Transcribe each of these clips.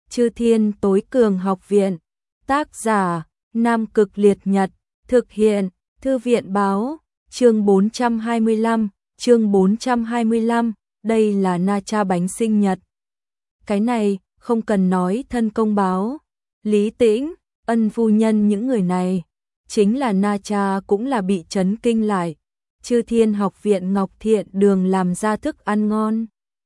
Chư Thiên Tối Cường Học Viện. Tác giả: Nam Cực Liệt Nhật. Thực hiện: Thư viện báo. Chương 425. Chương 425. Đây là na cha bánh sinh nhật. Cái này không cần nói thân công báo. Lý Tĩnh, Ân phu nhân, những người này chính là na cha cũng là bị chấn kinh lại. Chư Thiên Học Viện Ngọc Thiện Đường làm ra thức ăn ngon.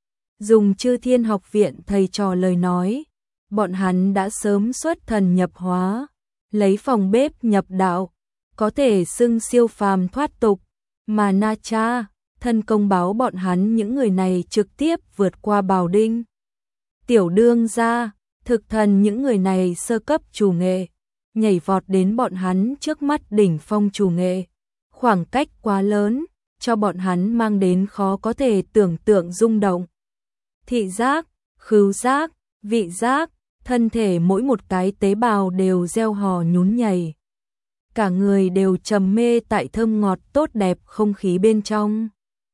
Dùng Chư Thiên Học Viện thầy trò lời nói, bọn hắn đã sớm xuất thần nhập hóa, lấy phòng bếp nhập đạo, có thể xưng siêu phàm thoát tục, mà na cha, thân công báo bọn hắn những người này trực tiếp vượt qua Bào Đinh. Tiểu đương gia, thực thần những người này sơ cấp chủ nghệ, nhảy vọt đến bọn hắn trước mắt đỉnh phong chủ nghệ. Khoảng cách quá lớn, cho bọn hắn mang đến khó có thể tưởng tượng rung động. Thị giác, khứu giác, vị giác, thân thể mỗi một cái tế bào đều reo hò nhún nhảy. Cả người đều trầm mê tại thơm ngọt tốt đẹp không khí bên trong.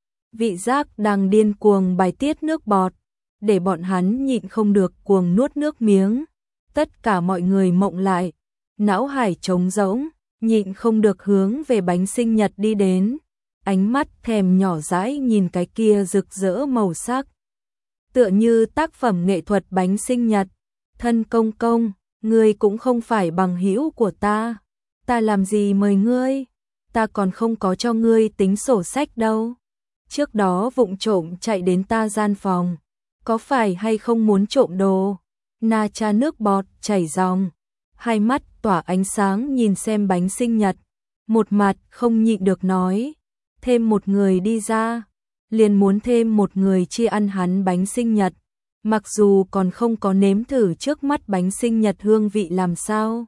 Vị giác đang điên cuồng bài tiết nước bọt, để bọn hắn nhịn không được cuồng nuốt nước miếng. Tất cả mọi người mộng lại, não hải trống rỗng, nhịn không được hướng về bánh sinh nhật đi đến. Ánh mắt thèm nhỏ dãi nhìn cái kia rực rỡ màu sắc. Tựa như tác phẩm nghệ thuật bánh sinh nhật. Thân công công, ngươi cũng không phải bằng hữu của ta. Ta làm gì mời ngươi? Ta còn không có cho ngươi tính sổ sách đâu. Trước đó vụng trộm chạy đến ta gian phòng. Có phải hay không muốn trộm đồ? Na cha nước bọt chảy ròng, hai mắt tỏa ánh sáng nhìn xem bánh sinh nhật. Một mặt không nhịn được nói, thêm một người đi ra, liền muốn thêm một người chia ăn hắn bánh sinh nhật. Mặc dù còn không có nếm thử trước mắt bánh sinh nhật hương vị làm sao.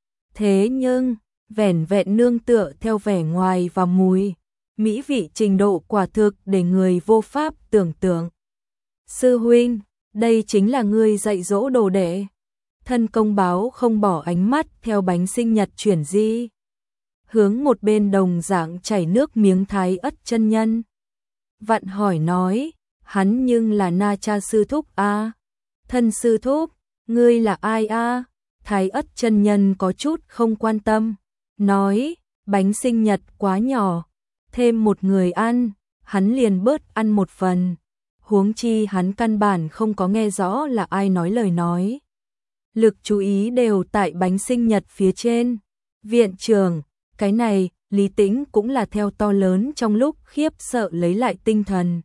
Thế nhưng, vẻn vẹn nương tựa theo vẻ ngoài và mùi, mỹ vị trình độ quả thực để người vô pháp tưởng tượng. Sư huynh, đây chính là ngươi dạy dỗ đồ đệ. Thân công báo không bỏ ánh mắt theo bánh sinh nhật chuyển di. Hướng một bên đồng dạng chảy nước miếng Thái Ất chân nhân. Vặn hỏi nói, hắn nhưng là na cha sư thúc a. Thân sư thúc, ngươi là ai a? Thái Ất chân nhân có chút không quan tâm, nói, bánh sinh nhật quá nhỏ, thêm một người ăn, hắn liền bớt ăn một phần. Huống chi hắn căn bản không có nghe rõ là ai nói lời nói. Lực chú ý đều tại bánh sinh nhật phía trên. Viện trưởng, cái này, Lý Tĩnh cũng là theo to lớn trong lúc khiếp sợ lấy lại tinh thần.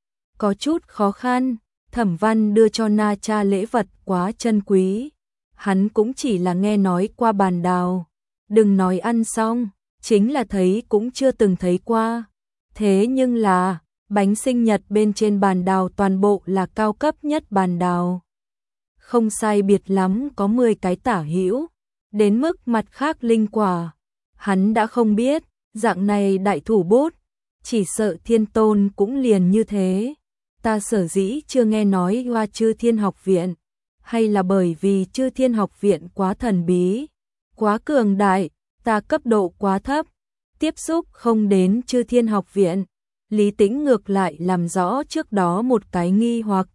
Có chút khó khăn, Thẩm Văn đưa cho na cha lễ vật quá chân quý. Hắn cũng chỉ là nghe nói qua bàn đào. Đừng nói ăn xong, chính là thấy cũng chưa từng thấy qua. Thế nhưng là, bánh sinh nhật bên trên bàn đào toàn bộ là cao cấp nhất bàn đào. Không sai biệt lắm có 10 cái tả hữu, đến mức mặt khác linh quả. Hắn đã không biết, dạng này đại thủ bút, chỉ sợ Thiên Tôn cũng liền như thế. Ta sở dĩ chưa nghe nói qua Chư Thiên Học Viện, hay là bởi vì Chư Thiên Học Viện quá thần bí, quá cường đại, ta cấp độ quá thấp, tiếp xúc không đến Chư Thiên Học Viện. Lý Tĩnh ngược lại làm rõ trước đó một cái nghi hoặc.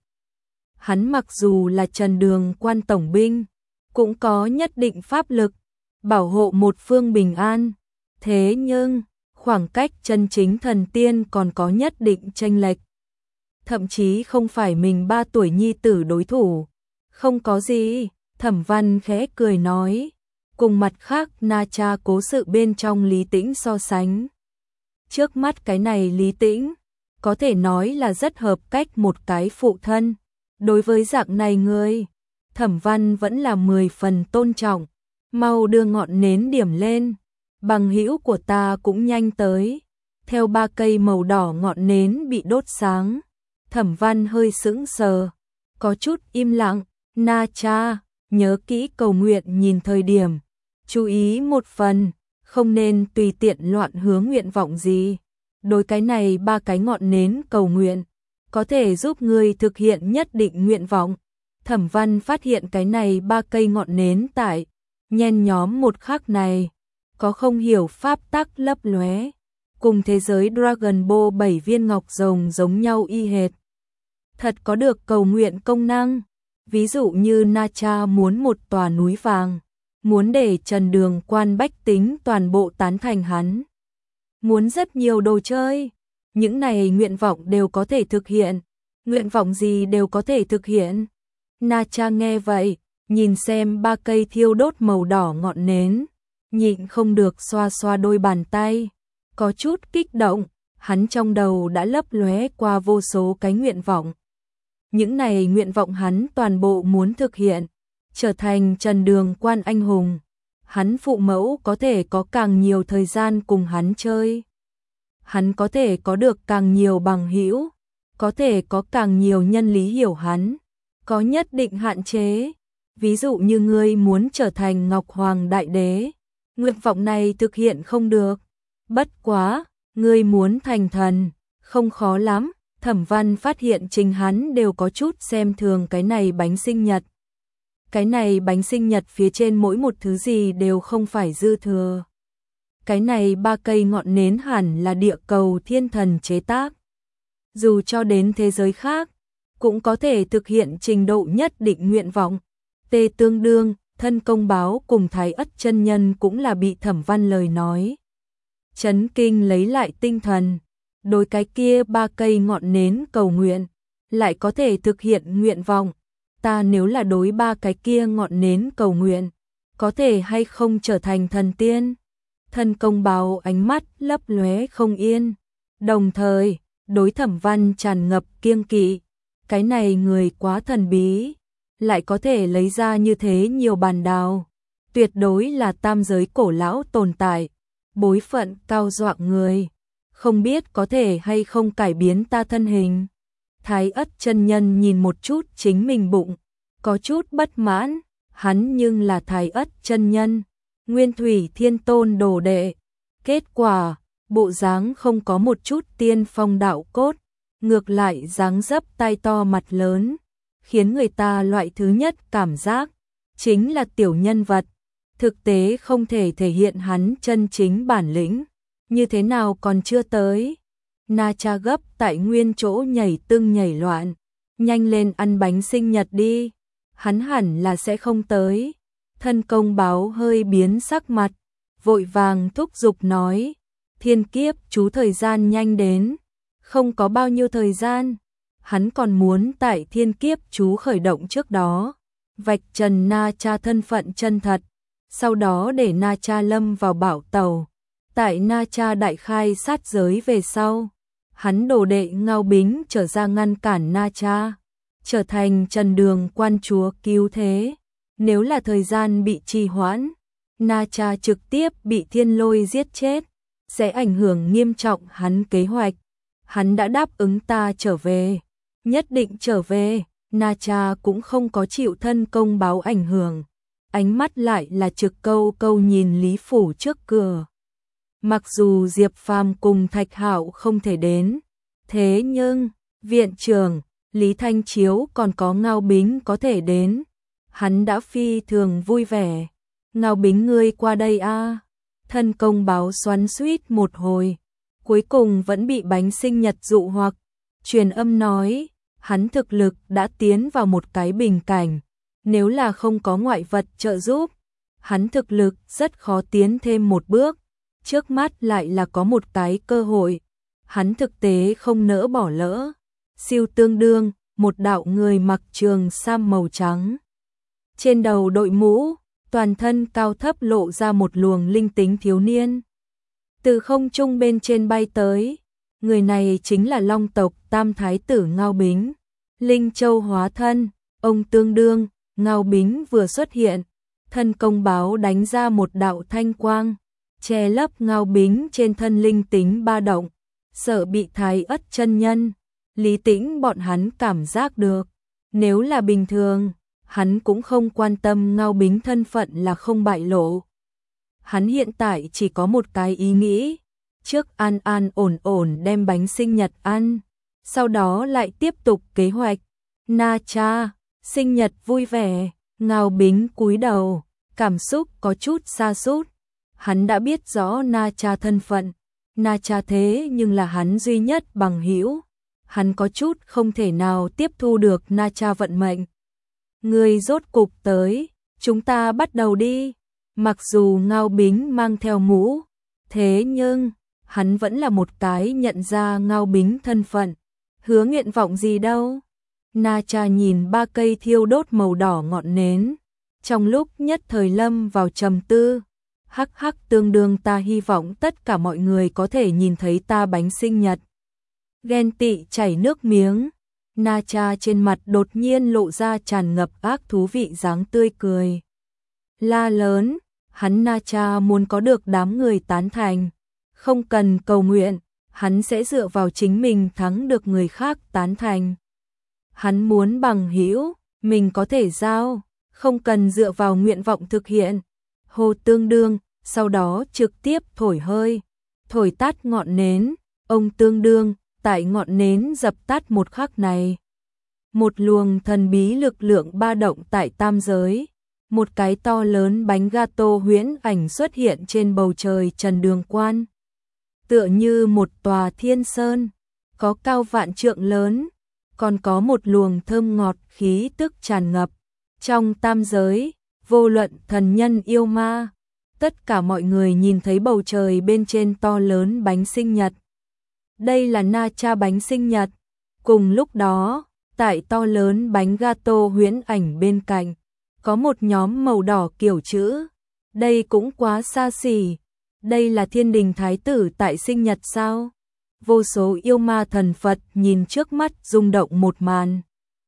Hắn mặc dù là Trần Đường quan tổng binh, cũng có nhất định pháp lực, bảo hộ một phương bình an. Thế nhưng, khoảng cách chân chính thần tiên còn có nhất định chênh lệch. Thậm chí không phải mình 3 tuổi nhi tử đối thủ. Không có gì, Thẩm Văn khẽ cười nói. Cùng mặt khác na cha cố sự bên trong Lý Tĩnh so sánh. Trước mắt cái này Lý Tĩnh, có thể nói là rất hợp cách một cái phụ thân. Đối với dạng này người, Thẩm Văn vẫn là 10 phần tôn trọng. Mau đưa ngọn nến điểm lên, bằng hữu của ta cũng nhanh tới. Theo 3 cây màu đỏ ngọn nến bị đốt sáng, Thẩm Văn hơi sững sờ, có chút im lặng. Na cha, nhớ kỹ cầu nguyện nhìn thời điểm, chú ý một phần, không nên tùy tiện loạn hướng nguyện vọng gì. Đối cái này 3 cái ngọn nến cầu nguyện, có thể giúp người thực hiện nhất định nguyện vọng. Thẩm Văn phát hiện cái này 3 cây ngọn nến tại nhen nhóm một khắc này, có không hiểu pháp tắc lấp lóe, cùng thế giới Dragon Ball 7 viên ngọc rồng giống nhau y hệt. Thật có được cầu nguyện công năng. Ví dụ như Na Cha muốn một tòa núi vàng, muốn để Trần Đường Quan bách tính toàn bộ tán thành hắn, muốn rất nhiều đồ chơi. Những này nguyện vọng đều có thể thực hiện, nguyện vọng gì đều có thể thực hiện. Na Cha nghe vậy, nhìn xem 3 cây thiêu đốt màu đỏ ngọn nến, nhịn không được xoa xoa đôi bàn tay, có chút kích động, hắn trong đầu đã lấp lóe qua vô số cái nguyện vọng. Những này nguyện vọng hắn toàn bộ muốn thực hiện, trở thành Trần Đường Quan anh hùng. Hắn phụ mẫu có thể có càng nhiều thời gian cùng hắn chơi. Hắn có thể có được càng nhiều bằng hữu, có thể có càng nhiều nhân lý hiểu hắn, có nhất định hạn chế. Ví dụ như ngươi muốn trở thành Ngọc Hoàng Đại Đế, nguyện vọng này thực hiện không được. Bất quá, ngươi muốn thành thần, không khó lắm. Thẩm Văn phát hiện chính hắn đều có chút xem thường cái này bánh sinh nhật. Cái này bánh sinh nhật phía trên mỗi một thứ gì đều không phải dư thừa. Cái này 3 cây ngọn nến hẳn là địa cầu thiên thần chế tác. Dù cho đến thế giới khác, cũng có thể thực hiện trình độ nhất định nguyện vọng. Tê Tương Đương, Thân Công Báo cùng Thái Ất chân nhân cũng là bị Thẩm Văn lời nói chấn kinh lấy lại tinh thần. Đối cái kia 3 cây ngọn nến cầu nguyện, lại có thể thực hiện nguyện vọng. Ta nếu là đối 3 cái kia ngọn nến cầu nguyện, có thể hay không trở thành thần tiên? Thân Công Báo ánh mắt lấp lóe không yên, đồng thời đối Thẩm Văn tràn ngập kiêng kỵ. Cái này người quá thần bí, lại có thể lấy ra như thế nhiều bàn đào, tuyệt đối là tam giới cổ lão tồn tại, bối phận cao doạng người, không biết có thể hay không cải biến ta thân hình. Thái Ất chân nhân nhìn một chút chính mình bụng, có chút bất mãn, hắn nhưng là Thái Ất chân nhân, Nguyên Thủy Thiên Tôn đồ đệ, kết quả, bộ dáng không có một chút tiên phong đạo cốt, ngược lại dáng dấp tai to mặt lớn, khiến người ta loại thứ nhất cảm giác chính là tiểu nhân vật, thực tế không thể thể hiện hắn chân chính bản lĩnh. Như thế nào còn chưa tới? Na Cha gấp tại nguyên chỗ nhảy tưng nhảy loạn, nhanh lên ăn bánh sinh nhật đi, hắn hẳn là sẽ không tới. Thân Công Báo hơi biến sắc mặt, vội vàng thúc giục nói, thiên kiếp chú thời gian nhanh đến, không có bao nhiêu thời gian, hắn còn muốn tại thiên kiếp chú khởi động trước đó, vạch trần Na Cha thân phận chân thật, sau đó để Na Cha lâm vào bảo tàu. Tại Na Cha đại khai sát giới về sau, hắn đồ đệ Ngao Bính trở ra ngăn cản Na Cha, trở thành Trần Đường Quan chúa cứu thế. Nếu là thời gian bị trì hoãn, Na Cha trực tiếp bị Thiên Lôi giết chết, sẽ ảnh hưởng nghiêm trọng hắn kế hoạch. Hắn đã đáp ứng ta trở về, nhất định trở về. Na Cha cũng không có chịu Thân Công Báo ảnh hưởng, ánh mắt lại là trực câu câu nhìn Lý Phủ trước cửa. Mặc dù Diệp Phàm cùng Thạch Hạo không thể đến, thế nhưng viện trưởng Lý Thanh Chiếu còn có Ngao Bính có thể đến, hắn đã phi thường vui vẻ. Ngao Bính ngươi qua đây a. Thân Công Báo xoắn xuýt một hồi, cuối cùng vẫn bị bánh sinh nhật dụ hoặc, truyền âm nói, hắn thực lực đã tiến vào một cái bình cảnh, nếu là không có ngoại vật trợ giúp, hắn thực lực rất khó tiến thêm một bước. Trước mắt lại là có một cái cơ hội, hắn thực tế không nỡ bỏ lỡ. Siêu Tương Đương, một đạo người mặc trường sam màu trắng, trên đầu đội mũ, toàn thân cao thấp lộ ra một luồng linh tính thiếu niên, từ không trung bên trên bay tới. Người này chính là Long tộc Tam Thái tử Ngao Bính, Linh Châu hóa thân. Ông Tương Đương, Ngao Bính vừa xuất hiện, Thân Công Báo đánh ra một đạo thanh quang, che lấp Ngao Bính trên thân linh tính ba động, sợ bị Thái Ất chân nhân, Lý Tĩnh bọn hắn cảm giác được. Nếu là bình thường, hắn cũng không quan tâm Ngao Bính thân phận là không bại lộ. Hắn hiện tại chỉ có một cái ý nghĩ, trước an an ổn ổn đem bánh sinh nhật ăn, sau đó lại tiếp tục kế hoạch. Na Cha, sinh nhật vui vẻ. Ngao Bính cúi đầu, cảm xúc có chút sa sút. Hắn đã biết rõ Na Cha thân phận, Na Cha thế nhưng là hắn duy nhất bằng hữu. Hắn có chút không thể nào tiếp thu được Na Cha vận mệnh. Người rốt cục tới, chúng ta bắt đầu đi. Mặc dù Ngao Bính mang theo mũ, thế nhưng hắn vẫn là một cái nhận ra Ngao Bính thân phận. Hứa nguyện vọng gì đâu? Na Cha nhìn 3 cây thiêu đốt màu đỏ ngọn nến, trong lúc nhất thời lâm vào trầm tư. Hắc hắc, tương đương ta hy vọng tất cả mọi người có thể nhìn thấy ta bánh sinh nhật. Ghen tị chảy nước miếng, Na Cha trên mặt đột nhiên lộ ra tràn ngập ác thú vị dáng tươi cười. La lớn, hắn Na Cha muốn có được đám người tán thành, không cần cầu nguyện, hắn sẽ dựa vào chính mình thắng được người khác tán thành. Hắn muốn bằng hữu, mình có thể giao, không cần dựa vào nguyện vọng thực hiện. Hồ Tương Đương, sau đó trực tiếp thổi hơi, thổi tắt ngọn nến. Ông Tương Đương, tại ngọn nến dập tắt một khắc này, một luồng thần bí lực lượng ba động tại tam giới. Một cái to lớn bánh gato huyễn ảnh xuất hiện trên bầu trời Trần Đường Quan. Tựa như một tòa thiên sơn, có cao vạn trượng lớn, còn có một luồng thơm ngọt khí tức tràn ngập. Trong tam giới, vô luận thần nhân yêu ma, tất cả mọi người nhìn thấy bầu trời bên trên to lớn bánh sinh nhật. Đây là Na Cha bánh sinh nhật. Cùng lúc đó, tại to lớn bánh gato huyễn ảnh bên cạnh, có một nhóm màu đỏ kiểu chữ. Đây cũng quá xa xỉ. Đây là thiên đình thái tử tại sinh nhật sao? Vô số yêu ma thần Phật nhìn trước mắt rung động một màn.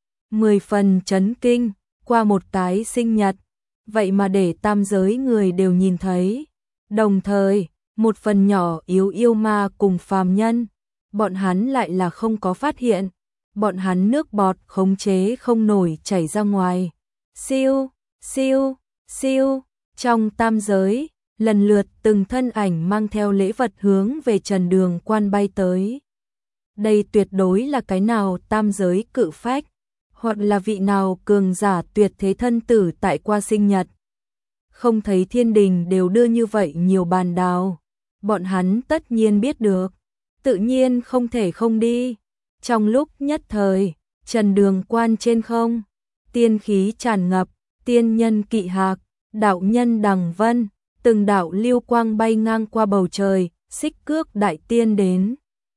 10 phần chấn kinh, qua một cái sinh nhật, vậy mà để tam giới người đều nhìn thấy. Đồng thời, một phần nhỏ yếu yêu ma cùng phàm nhân, bọn hắn lại là không có phát hiện. Bọn hắn nước bọt khống chế không nổi chảy ra ngoài. Siêu, siêu, siêu, trong tam giới, lần lượt từng thân ảnh mang theo lễ vật hướng về Trần Đường Quan bay tới. Đây tuyệt đối là cái nào tam giới cự phách, hoặc là vị nào cường giả tuyệt thế thân tử tại qua sinh nhật. Không thấy thiên đình đều đưa như vậy nhiều bàn đào, bọn hắn tất nhiên biết được, tự nhiên không thể không đi. Trong lúc nhất thời, Trần Đường Quan trên không, tiên khí tràn ngập, tiên nhân kỵ hạc, đạo nhân đằng vân, từng đạo lưu quang bay ngang qua bầu trời. Xích Cước đại tiên đến,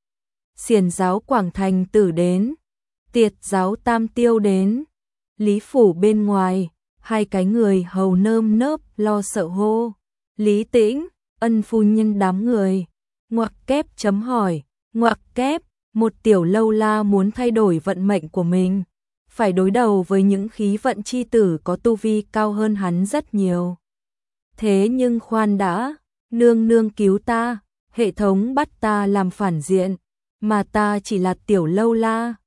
Xiển giáo Quảng Thành tử đến, Tiệt giáo Tam Tiêu đến. Lý phủ bên ngoài, hai cái người hầu nơm nớp lo sợ hô. Lý Tĩnh, Ân phu nhân đám người. Ngoặc kép chấm hỏi, ngoặc kép, một tiểu lâu la muốn thay đổi vận mệnh của mình, phải đối đầu với những khí vận chi tử có tu vi cao hơn hắn rất nhiều. Thế nhưng khoan đã, nương nương cứu ta, hệ thống bắt ta làm phản diện, mà ta chỉ là tiểu lâu la.